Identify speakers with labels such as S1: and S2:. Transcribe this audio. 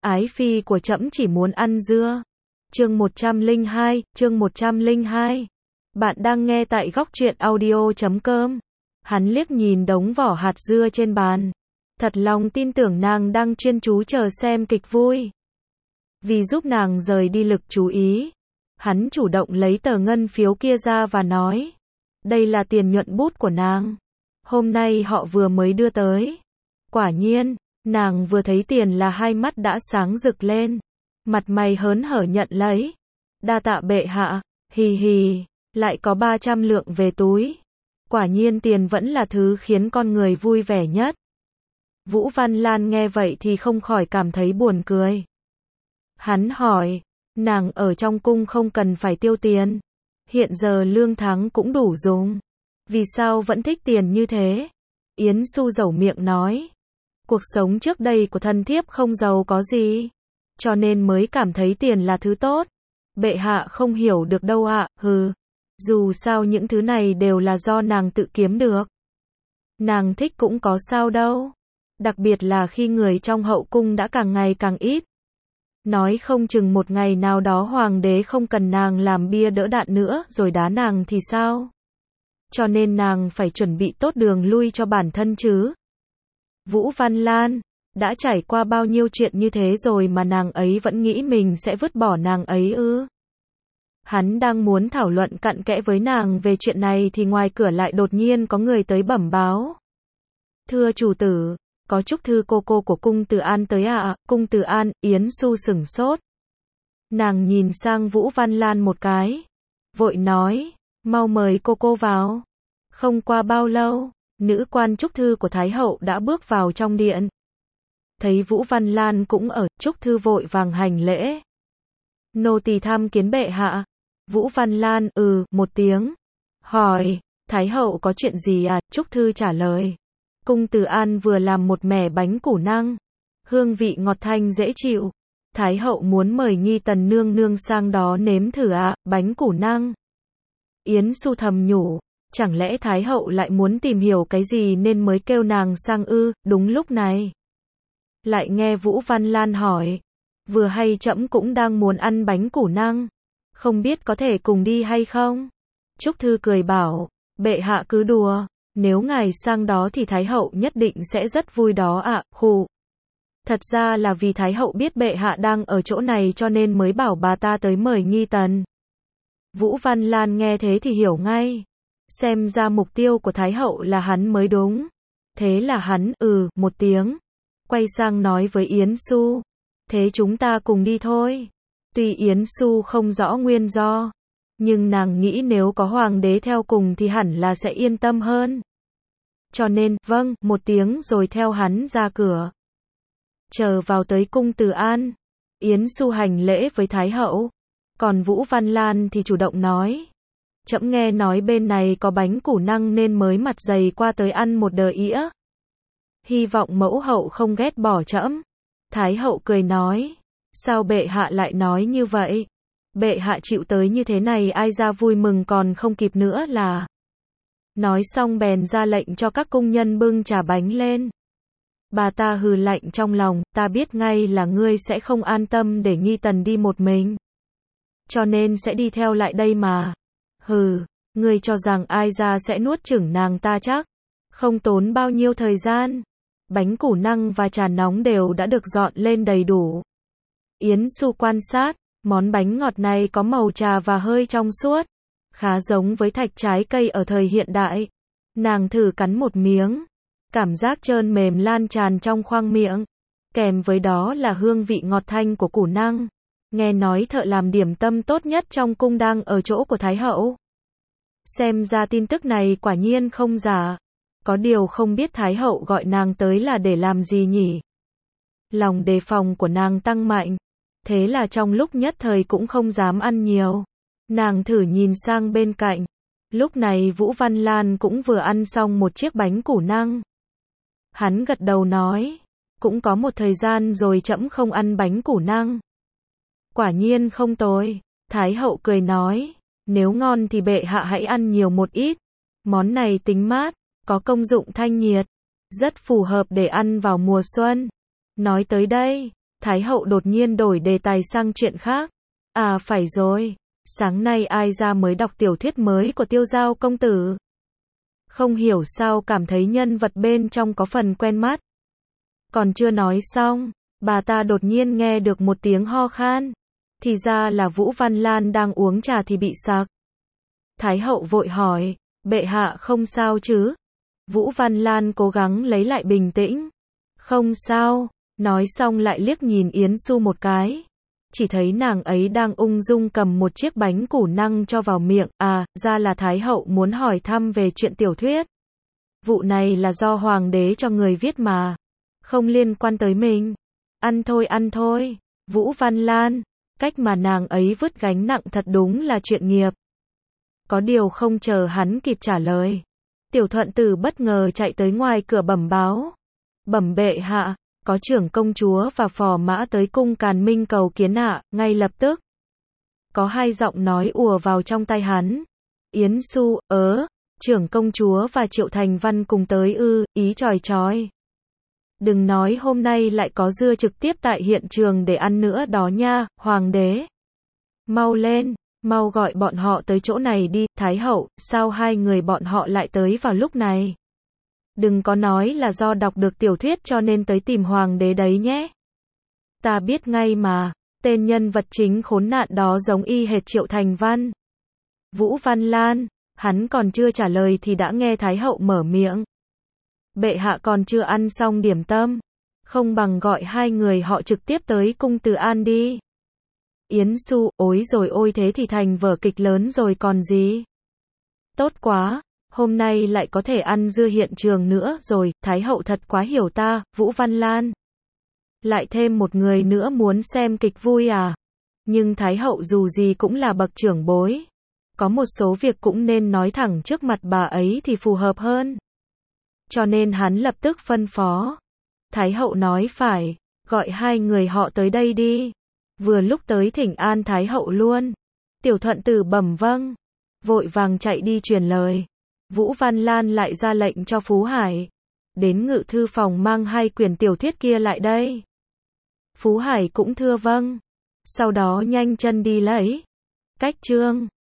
S1: Ái phi của trẫm chỉ muốn ăn dưa. Chương 102. Bạn đang nghe tại góc truyện audio.com. Hắn liếc nhìn đống vỏ hạt dưa trên bàn. Thật lòng tin tưởng nàng đang chuyên chú chờ xem kịch vui. Vì giúp nàng rời đi lực chú ý, hắn chủ động lấy tờ ngân phiếu kia ra và nói, đây là tiền nhuận bút của nàng. Hôm nay họ vừa mới đưa tới. Quả nhiên, nàng vừa thấy tiền là hai mắt đã sáng rực lên. Mặt mày hớn hở nhận lấy. Đa tạ bệ hạ, hì hì, lại có 300 lượng về túi. Quả nhiên tiền vẫn là thứ khiến con người vui vẻ nhất. Vũ Văn Lan nghe vậy thì không khỏi cảm thấy buồn cười. Hắn hỏi, nàng ở trong cung không cần phải tiêu tiền. Hiện giờ lương tháng cũng đủ dùng. Vì sao vẫn thích tiền như thế? Yến Xu dẩu miệng nói. Cuộc sống trước đây của thân thiếp không giàu có gì. Cho nên mới cảm thấy tiền là thứ tốt. Bệ hạ không hiểu được đâu ạ, hừ. Dù sao những thứ này đều là do nàng tự kiếm được. Nàng thích cũng có sao đâu. Đặc biệt là khi người trong hậu cung đã càng ngày càng ít. Nói không chừng một ngày nào đó hoàng đế không cần nàng làm bia đỡ đạn nữa rồi đá nàng thì sao? Cho nên nàng phải chuẩn bị tốt đường lui cho bản thân chứ. Vũ Văn Lan, đã trải qua bao nhiêu chuyện như thế rồi mà nàng ấy vẫn nghĩ mình sẽ vứt bỏ nàng ấy ư? Hắn đang muốn thảo luận cặn kẽ với nàng về chuyện này thì ngoài cửa lại đột nhiên có người tới bẩm báo. Thưa chủ tử, có chúc thư cô của cung Từ An tới ạ. Cung Từ An, Yến Xu sửng sốt. Nàng nhìn sang Vũ Văn Lan một cái. Vội nói, mau mời cô vào. Không qua bao lâu, nữ quan chúc thư của Thái hậu đã bước vào trong điện. Thấy Vũ Văn Lan cũng ở, chúc thư vội vàng hành lễ. Nô tỳ tham kiến bệ hạ. Vũ Văn Lan, một tiếng. Hỏi, Thái hậu có chuyện gì à? Chúc thư trả lời. Cung Từ An vừa làm một mẻ bánh củ năng. Hương vị ngọt thanh dễ chịu. Thái hậu muốn mời Nghi Tần nương nương sang đó nếm thử ạ, bánh củ năng. Yến Xu thầm nhủ, chẳng lẽ Thái hậu lại muốn tìm hiểu cái gì nên mới kêu nàng sang ư? Đúng lúc này. Lại nghe Vũ Văn Lan hỏi, vừa hay trẫm cũng đang muốn ăn bánh củ năng. Không biết có thể cùng đi hay không? Trúc Thư cười bảo, bệ hạ cứ đùa. Nếu ngài sang đó thì Thái hậu nhất định sẽ rất vui đó ạ, khụ. Thật ra là vì Thái hậu biết bệ hạ đang ở chỗ này cho nên mới bảo bà ta tới mời Nghi Tần. Vũ Văn Lan nghe thế thì hiểu ngay. Xem ra mục tiêu của Thái hậu là hắn mới đúng. Thế là hắn, một tiếng. Quay sang nói với Yến Xu. Thế chúng ta cùng đi thôi. Tuy Yến Xu không rõ nguyên do. Nhưng nàng nghĩ nếu có hoàng đế theo cùng thì hẳn là sẽ yên tâm hơn. Cho nên, vâng, một tiếng rồi theo hắn ra cửa. Chờ vào tới cung Từ An. Yến Xu hành lễ với Thái hậu. Còn Vũ Văn Lan thì chủ động nói. Trẫm nghe nói bên này có bánh củ năng nên mới mặt dày qua tới ăn một đờ ĩa. Hy vọng mẫu hậu không ghét bỏ trẫm. Thái hậu cười nói. Sao bệ hạ lại nói như vậy? Bệ hạ chịu tới như thế này ai ra vui mừng còn không kịp nữa là. Nói xong bèn ra lệnh cho các cung nhân bưng trà bánh lên. Bà ta hừ lạnh trong lòng, ta biết ngay là ngươi sẽ không an tâm để Nghi Tần đi một mình. Cho nên sẽ đi theo lại đây mà. Hừ, ngươi cho rằng ai ra sẽ nuốt chửng nàng ta chắc. Không tốn bao nhiêu thời gian. Bánh củ năng và trà nóng đều đã được dọn lên đầy đủ. Yến Xu quan sát, món bánh ngọt này có màu trà và hơi trong suốt. Khá giống với thạch trái cây ở thời hiện đại. Nàng thử cắn một miếng. Cảm giác trơn mềm lan tràn trong khoang miệng. Kèm với đó là hương vị ngọt thanh của củ năng. Nghe nói thợ làm điểm tâm tốt nhất trong cung đang ở chỗ của Thái hậu. Xem ra tin tức này quả nhiên không giả. Có điều không biết Thái hậu gọi nàng tới là để làm gì nhỉ? Lòng đề phòng của nàng tăng mạnh. Thế là trong lúc nhất thời cũng không dám ăn nhiều. Nàng thử nhìn sang bên cạnh. Lúc này Vũ Văn Lan cũng vừa ăn xong một chiếc bánh củ năng. Hắn gật đầu nói. Cũng có một thời gian rồi trẫm không ăn bánh củ năng. Quả nhiên không tồi. Thái hậu cười nói. Nếu ngon thì bệ hạ hãy ăn nhiều một ít. Món này tính mát, có công dụng thanh nhiệt. Rất phù hợp để ăn vào mùa xuân. Nói tới đây, Thái hậu đột nhiên đổi đề tài sang chuyện khác. À phải rồi, sáng nay ai ra mới đọc tiểu thuyết mới của Tiêu Giao công tử? Không hiểu sao cảm thấy nhân vật bên trong có phần quen mắt. Còn chưa nói xong, bà ta đột nhiên nghe được một tiếng ho khan. Thì ra là Vũ Văn Lan đang uống trà thì bị sặc. Thái hậu vội hỏi, bệ hạ không sao chứ? Vũ Văn Lan cố gắng lấy lại bình tĩnh. Không sao, nói xong lại liếc nhìn Yến Xu một cái. Chỉ thấy nàng ấy đang ung dung cầm một chiếc bánh củ năng cho vào miệng. À, ra là Thái hậu muốn hỏi thăm về chuyện tiểu thuyết. Vụ này là do hoàng đế cho người viết mà. Không liên quan tới mình. Ăn thôi. Vũ Văn Lan, cách mà nàng ấy vứt gánh nặng thật đúng là chuyện nghiệp. Có điều không chờ hắn kịp trả lời. Tiểu Thuận Tử bất ngờ chạy tới ngoài cửa bẩm báo. Bẩm bệ hạ, có trưởng công chúa và phò mã tới cung Càn Minh cầu kiến ạ, ngay lập tức. Có hai giọng nói ùa vào trong tai hắn. Yến Xu, trưởng công chúa và Triệu Thành Văn cùng tới ư, ý chòi. Đừng nói hôm nay lại có dưa trực tiếp tại hiện trường để ăn nữa đó nha, hoàng đế. Mau lên, mau gọi bọn họ tới chỗ này đi, Thái hậu, sao hai người bọn họ lại tới vào lúc này? Đừng có nói là do đọc được tiểu thuyết cho nên tới tìm hoàng đế đấy nhé. Ta biết ngay mà, tên nhân vật chính khốn nạn đó giống y hệt Triệu Thành Văn. Vũ Văn Lan, hắn còn chưa trả lời thì đã nghe Thái hậu mở miệng. Bệ hạ còn chưa ăn xong điểm tâm, không bằng gọi hai người họ trực tiếp tới cung Từ An đi. Yến Xu, ối rồi ôi thế thì thành vở kịch lớn rồi còn gì. Tốt quá, hôm nay lại có thể ăn dưa hiện trường nữa rồi, Thái hậu thật quá hiểu ta, Vũ Văn Lan. Lại thêm một người nữa muốn xem kịch vui à? Nhưng Thái hậu dù gì cũng là bậc trưởng bối. Có một số việc cũng nên nói thẳng trước mặt bà ấy thì phù hợp hơn. Cho nên hắn lập tức phân phó. Thái hậu nói phải, gọi hai người họ tới đây đi. Vừa lúc tới thỉnh an Thái hậu luôn. Tiểu Thuận Tử bẩm vâng. Vội vàng chạy đi truyền lời. Vũ Văn Lan lại ra lệnh cho Phú Hải. Đến ngự thư phòng mang hai quyển tiểu thuyết kia lại đây. Phú Hải cũng thưa vâng. Sau đó nhanh chân đi lấy. Cách chương